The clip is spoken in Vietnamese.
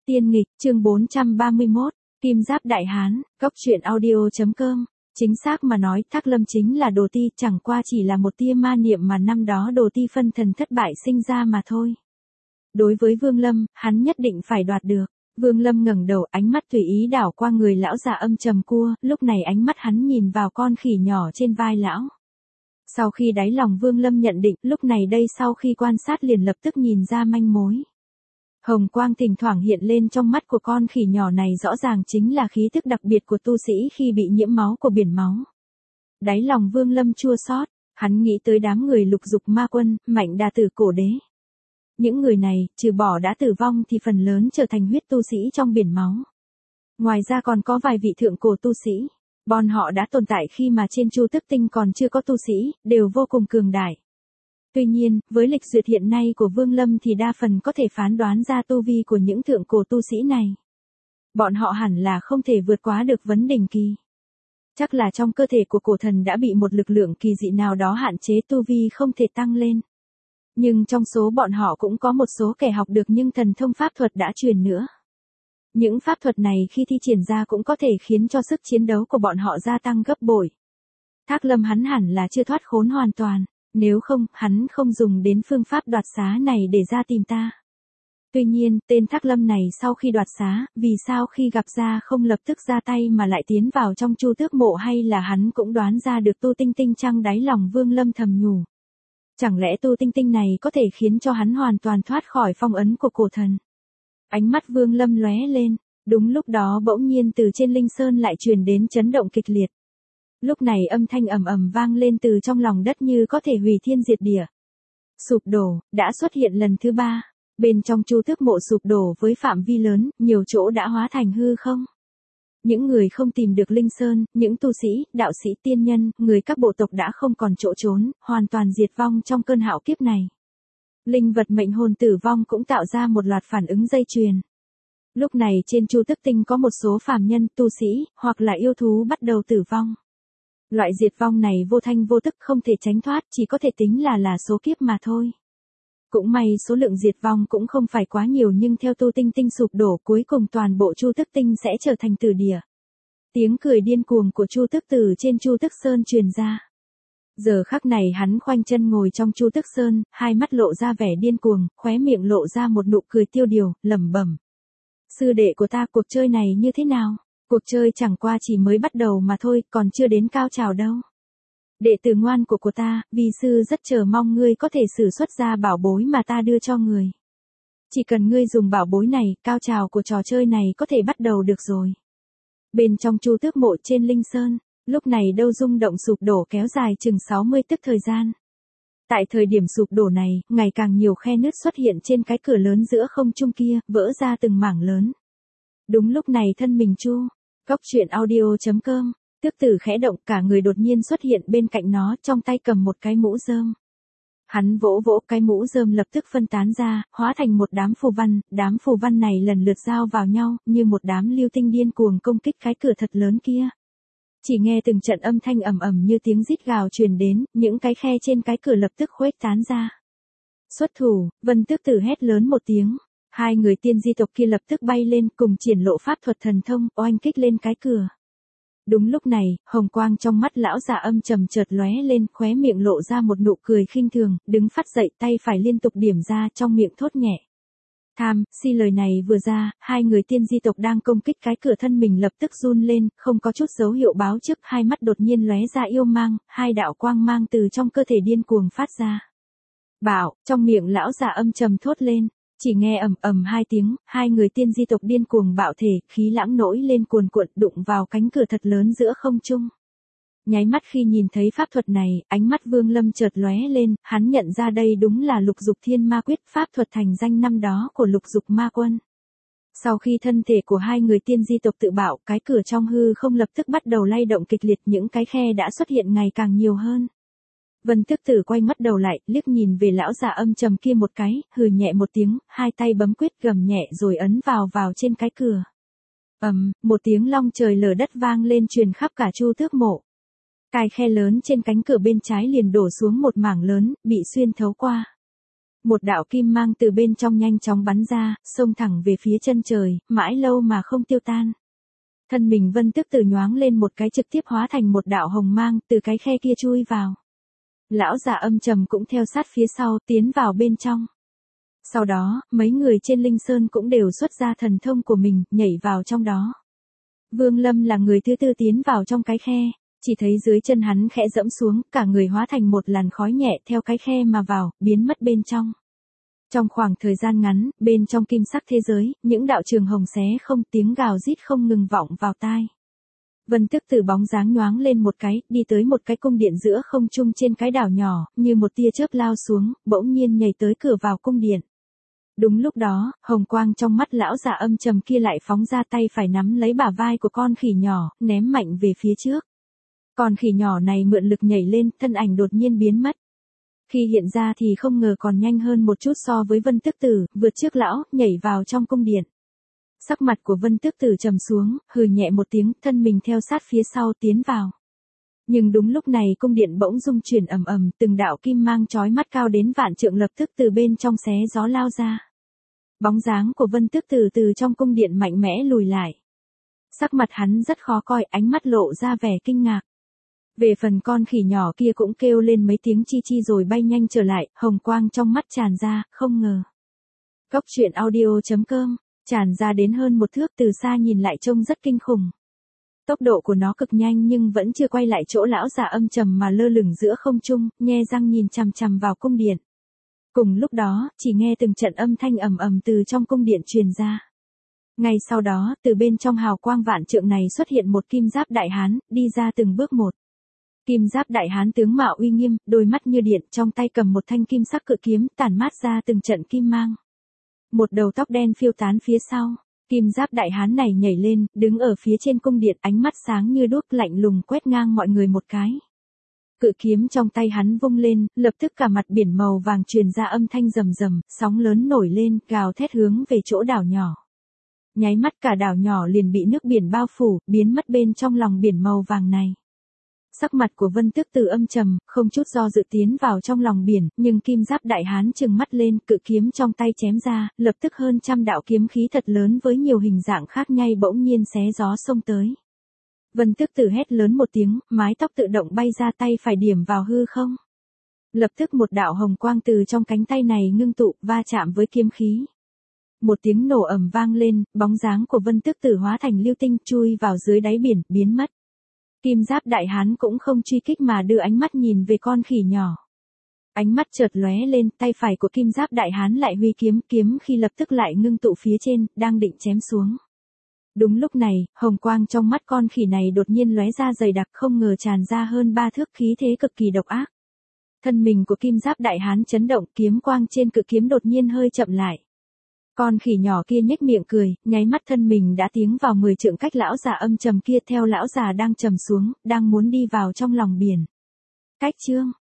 Tiên nghịch, chương 431, Kim Giáp Đại Hán, Góc truyện audio.com. Chính xác mà nói, Thác Lâm chính là Đồ Ti, chẳng qua chỉ là một tia ma niệm mà năm đó Đồ Ti phân thần thất bại sinh ra mà thôi. Đối với Vương Lâm, hắn nhất định phải đoạt được. Vương Lâm ngẩng đầu, ánh mắt tùy ý đảo qua người lão già âm trầm cua, lúc này ánh mắt hắn nhìn vào con khỉ nhỏ trên vai lão. Sau khi đáy lòng Vương Lâm nhận định, lúc này đây sau khi quan sát liền lập tức nhìn ra manh mối. Hồng quang thỉnh thoảng hiện lên trong mắt của con khỉ nhỏ này rõ ràng chính là khí tức đặc biệt của tu sĩ khi bị nhiễm máu của biển máu. Đáy lòng Vương Lâm chua xót, hắn nghĩ tới đám người Lục Dục Ma Quân, Mạnh Đà Tử Cổ Đế. Những người này, trừ bỏ đã tử vong thì phần lớn trở thành huyết tu sĩ trong biển máu. Ngoài ra còn có vài vị thượng cổ tu sĩ. Bọn họ đã tồn tại khi mà trên Chu Tức Tinh còn chưa có tu sĩ, đều vô cùng cường đại. Tuy nhiên, với lịch duyệt hiện nay của Vương Lâm thì đa phần có thể phán đoán ra tu vi của những thượng cổ tu sĩ này. Bọn họ hẳn là không thể vượt quá được vấn đỉnh kỳ. Chắc là trong cơ thể của cổ thần đã bị một lực lượng kỳ dị nào đó hạn chế tu vi không thể tăng lên. Nhưng trong số bọn họ cũng có một số kẻ học được nhưng thần thông pháp thuật đã truyền nữa. Những pháp thuật này khi thi triển ra cũng có thể khiến cho sức chiến đấu của bọn họ gia tăng gấp bội. Thác Lâm hắn hẳn là chưa thoát khốn hoàn toàn, nếu không, hắn không dùng đến phương pháp đoạt xá này để ra tìm ta. Tuy nhiên, tên Thác Lâm này sau khi đoạt xá, vì sao khi gặp ra không lập tức ra tay mà lại tiến vào trong Chu Tước Mộ, hay là hắn cũng đoán ra được Tu Tinh Tinh chăng? Đáy lòng Vương Lâm thầm nhủ. Chẳng lẽ Tu Tinh Tinh này có thể khiến cho hắn hoàn toàn thoát khỏi phong ấn của cổ thần? Ánh mắt Vương Lâm lóe lên, đúng lúc đó bỗng nhiên từ trên Linh Sơn lại truyền đến chấn động kịch liệt. Lúc này âm thanh ầm ầm vang lên từ trong lòng đất như có thể hủy thiên diệt địa. Sụp đổ, đã xuất hiện lần thứ 3, bên trong Chu Tước Mộ sụp đổ với phạm vi lớn, nhiều chỗ đã hóa thành hư không. Những người không tìm được Linh Sơn, những tu sĩ, đạo sĩ, tiên nhân, người các bộ tộc đã không còn chỗ trốn, hoàn toàn diệt vong trong cơn hạo kiếp này. Linh vật mệnh hồn tử vong cũng tạo ra một loạt phản ứng dây chuyền. Lúc này trên Chu Tức Tinh có một số phàm nhân, tu sĩ, hoặc là yêu thú bắt đầu tử vong. Loại diệt vong này vô thanh vô tức không thể tránh thoát, chỉ có thể tính là số kiếp mà thôi. Cũng may số lượng diệt vong cũng không phải quá nhiều nhưng theo Tu Tinh Tinh sụp đổ cuối cùng toàn bộ Chu Tức Tinh sẽ trở thành tử địa. Tiếng cười điên cuồng của Chu Tức Tử trên Chu Tức Sơn truyền ra. Giờ khắc này hắn khoanh chân ngồi trong Chu Tức Sơn, hai mắt lộ ra vẻ điên cuồng, khóe miệng lộ ra một nụ cười tiêu điều, lẩm bẩm. Sư đệ của ta, cuộc chơi này như thế nào? Cuộc chơi chẳng qua chỉ mới bắt đầu mà thôi, còn chưa đến cao trào đâu. Đệ tử ngoan của ta, vi sư rất chờ mong ngươi có thể sử xuất ra bảo bối mà ta đưa cho người. Chỉ cần ngươi dùng bảo bối này, cao trào của trò chơi này có thể bắt đầu được rồi. Bên trong Chu Tước Mộ trên Linh Sơn, lúc này đâu rung động sụp đổ kéo dài chừng 60 tức thời gian. Tại thời điểm sụp đổ này, ngày càng nhiều khe nứt xuất hiện trên cái cửa lớn giữa không trung kia, vỡ ra từng mảng lớn. Đúng lúc này thân mình Chu, Góc truyện audio.com, Tước Tử khẽ động, cả người đột nhiên xuất hiện bên cạnh nó, trong tay cầm một cái mũ rơm. Hắn vỗ vỗ cái mũ rơm lập tức phân tán ra, hóa thành một đám phù văn này lần lượt giao vào nhau, như một đám lưu tinh điên cuồng công kích cái cửa thật lớn kia. Chỉ nghe từng trận âm thanh ầm ầm như tiếng rít gào truyền đến, những cái khe trên cái cửa lập tức khuếch tán ra. Xuất thủ, Vân Tước Tử hét lớn một tiếng. Hai người tiên di tộc kia lập tức bay lên cùng triển lộ pháp thuật thần thông, oanh kích lên cái cửa. Đúng lúc này, hồng quang trong mắt lão già âm trầm chợt lóe lên, khóe miệng lộ ra một nụ cười khinh thường, đứng phát dậy, tay phải liên tục điểm ra, trong miệng thốt nhẹ. Tham, si lời này vừa ra, hai người tiên di tộc đang công kích cái cửa thân mình lập tức run lên, không có chút dấu hiệu báo trước, hai mắt đột nhiên lóe ra yêu mang, hai đạo quang mang từ trong cơ thể điên cuồng phát ra. Bảo, trong miệng lão già âm trầm thốt lên. Chỉ nghe ầm ầm hai tiếng, hai người tiên di tộc điên cuồng bạo thể, khí lãng nổi lên cuồn cuộn đụng vào cánh cửa thật lớn giữa không trung. Nháy mắt khi nhìn thấy pháp thuật này, ánh mắt Vương Lâm chợt lóe lên, hắn nhận ra đây đúng là Lục Dục Thiên Ma Quyết, pháp thuật thành danh năm đó của Lục Dục Ma Quân. Sau khi thân thể của hai người tiên di tộc tự bạo, cái cửa trong hư không lập tức bắt đầu lay động kịch liệt, những cái khe đã xuất hiện ngày càng nhiều hơn. Vân Tước Tử quay mắt đầu lại, liếc nhìn về lão già âm trầm kia một cái, hừ nhẹ một tiếng, hai tay bấm quyết gầm nhẹ rồi ấn vào trên cái cửa. Một tiếng long trời lở đất vang lên truyền khắp cả Chu Tước Mộ. Cái khe lớn trên cánh cửa bên trái liền đổ xuống một mảng lớn, bị xuyên thấu qua. Một đạo kim mang từ bên trong nhanh chóng bắn ra, xông thẳng về phía chân trời, mãi lâu mà không tiêu tan. Thân mình Vân Tước Tử nhoáng lên một cái trực tiếp hóa thành một đạo hồng mang, từ cái khe kia chui vào. Lão già âm trầm cũng theo sát phía sau, tiến vào bên trong. Sau đó, mấy người trên Linh Sơn cũng đều xuất ra thần thông của mình, nhảy vào trong đó. Vương Lâm là người thứ tư tiến vào trong cái khe, chỉ thấy dưới chân hắn khẽ dẫm xuống, cả người hóa thành một làn khói nhẹ theo cái khe mà vào, biến mất bên trong. Trong khoảng thời gian ngắn, bên trong kim sắc thế giới, những đạo trường hồng xé không, tiếng gào rít không ngừng vọng vào tai. Vân Tước Tử bóng dáng nhoáng lên một cái, đi tới một cái cung điện giữa không trung trên cái đảo nhỏ, như một tia chớp lao xuống, bỗng nhiên nhảy tới cửa vào cung điện. Đúng lúc đó, hồng quang trong mắt lão già âm trầm kia lại phóng ra, tay phải nắm lấy bả vai của con khỉ nhỏ, ném mạnh về phía trước. Con khỉ nhỏ này mượn lực nhảy lên, thân ảnh đột nhiên biến mất. Khi hiện ra thì không ngờ còn nhanh hơn một chút so với Vân Tước Tử, vượt trước lão, nhảy vào trong cung điện. Sắc mặt của Vân Tước Tử trầm xuống, hừ nhẹ một tiếng, thân mình theo sát phía sau tiến vào. Nhưng đúng lúc này cung điện bỗng rung chuyển ầm ầm, từng đạo kim mang chói mắt cao đến vạn trượng lập tức từ bên trong xé gió lao ra. Bóng dáng của Vân Tước Tử từ trong cung điện mạnh mẽ lùi lại. Sắc mặt hắn rất khó coi, ánh mắt lộ ra vẻ kinh ngạc. Về phần con khỉ nhỏ kia cũng kêu lên mấy tiếng chi chi rồi bay nhanh trở lại, hồng quang trong mắt tràn ra, không ngờ. Cốc truyện audio.com, tràn ra đến hơn một thước, từ xa nhìn lại trông rất kinh khủng. Tốc độ của nó cực nhanh nhưng vẫn chưa quay lại chỗ lão già âm trầm mà lơ lửng giữa không trung, nhe răng nhìn chằm chằm vào cung điện. Cùng lúc đó, chỉ nghe từng trận âm thanh ầm ầm từ trong cung điện truyền ra. Ngay sau đó, từ bên trong hào quang vạn trượng này xuất hiện một kim giáp đại hán, đi ra từng bước một. Kim giáp đại hán tướng mạo uy nghiêm, đôi mắt như điện, trong tay cầm một thanh kim sắc cự kiếm, tản mát ra từng trận kim mang. Một đầu tóc đen phiêu tán phía sau, kim giáp đại hán này nhảy lên, đứng ở phía trên cung điện, ánh mắt sáng như đuốc, lạnh lùng quét ngang mọi người một cái. Cự kiếm trong tay hắn vung lên, lập tức cả mặt biển màu vàng truyền ra âm thanh rầm rầm, sóng lớn nổi lên, gào thét hướng về chỗ đảo nhỏ. Nháy mắt cả đảo nhỏ liền bị nước biển bao phủ, biến mất bên trong lòng biển màu vàng này. Sắc mặt của Vân Tước Tử âm trầm, không chút do dự tiến vào trong lòng biển, nhưng kim giáp đại hán trừng mắt lên, cự kiếm trong tay chém ra, lập tức hơn trăm đạo kiếm khí thật lớn với nhiều hình dạng khác nhau bỗng nhiên xé gió xông tới. Vân Tước Tử hét lớn một tiếng, mái tóc tự động bay ra, tay phải điểm vào hư không. Lập tức một đạo hồng quang từ trong cánh tay này ngưng tụ, va chạm với kiếm khí. Một tiếng nổ ầm vang lên, bóng dáng của Vân Tước Tử hóa thành lưu tinh chui vào dưới đáy biển, biến mất. Kim giáp đại hán cũng không truy kích mà đưa ánh mắt nhìn về con khỉ nhỏ. Ánh mắt chợt lóe lên, tay phải của kim giáp đại hán lại huy kiếm, kiếm khi lập tức lại ngưng tụ phía trên, đang định chém xuống. Đúng lúc này, hồng quang trong mắt con khỉ này đột nhiên lóe ra dày đặc, không ngờ tràn ra hơn 3 thước, khí thế cực kỳ độc ác. Thân mình của kim giáp đại hán chấn động, kiếm quang trên cự kiếm đột nhiên hơi chậm lại. Con khỉ nhỏ kia nhếch miệng cười, nháy mắt thân mình đã tiến vào 10 trượng cách lão già âm trầm kia, theo lão già đang trầm xuống, đang muốn đi vào trong lòng biển. Cách chương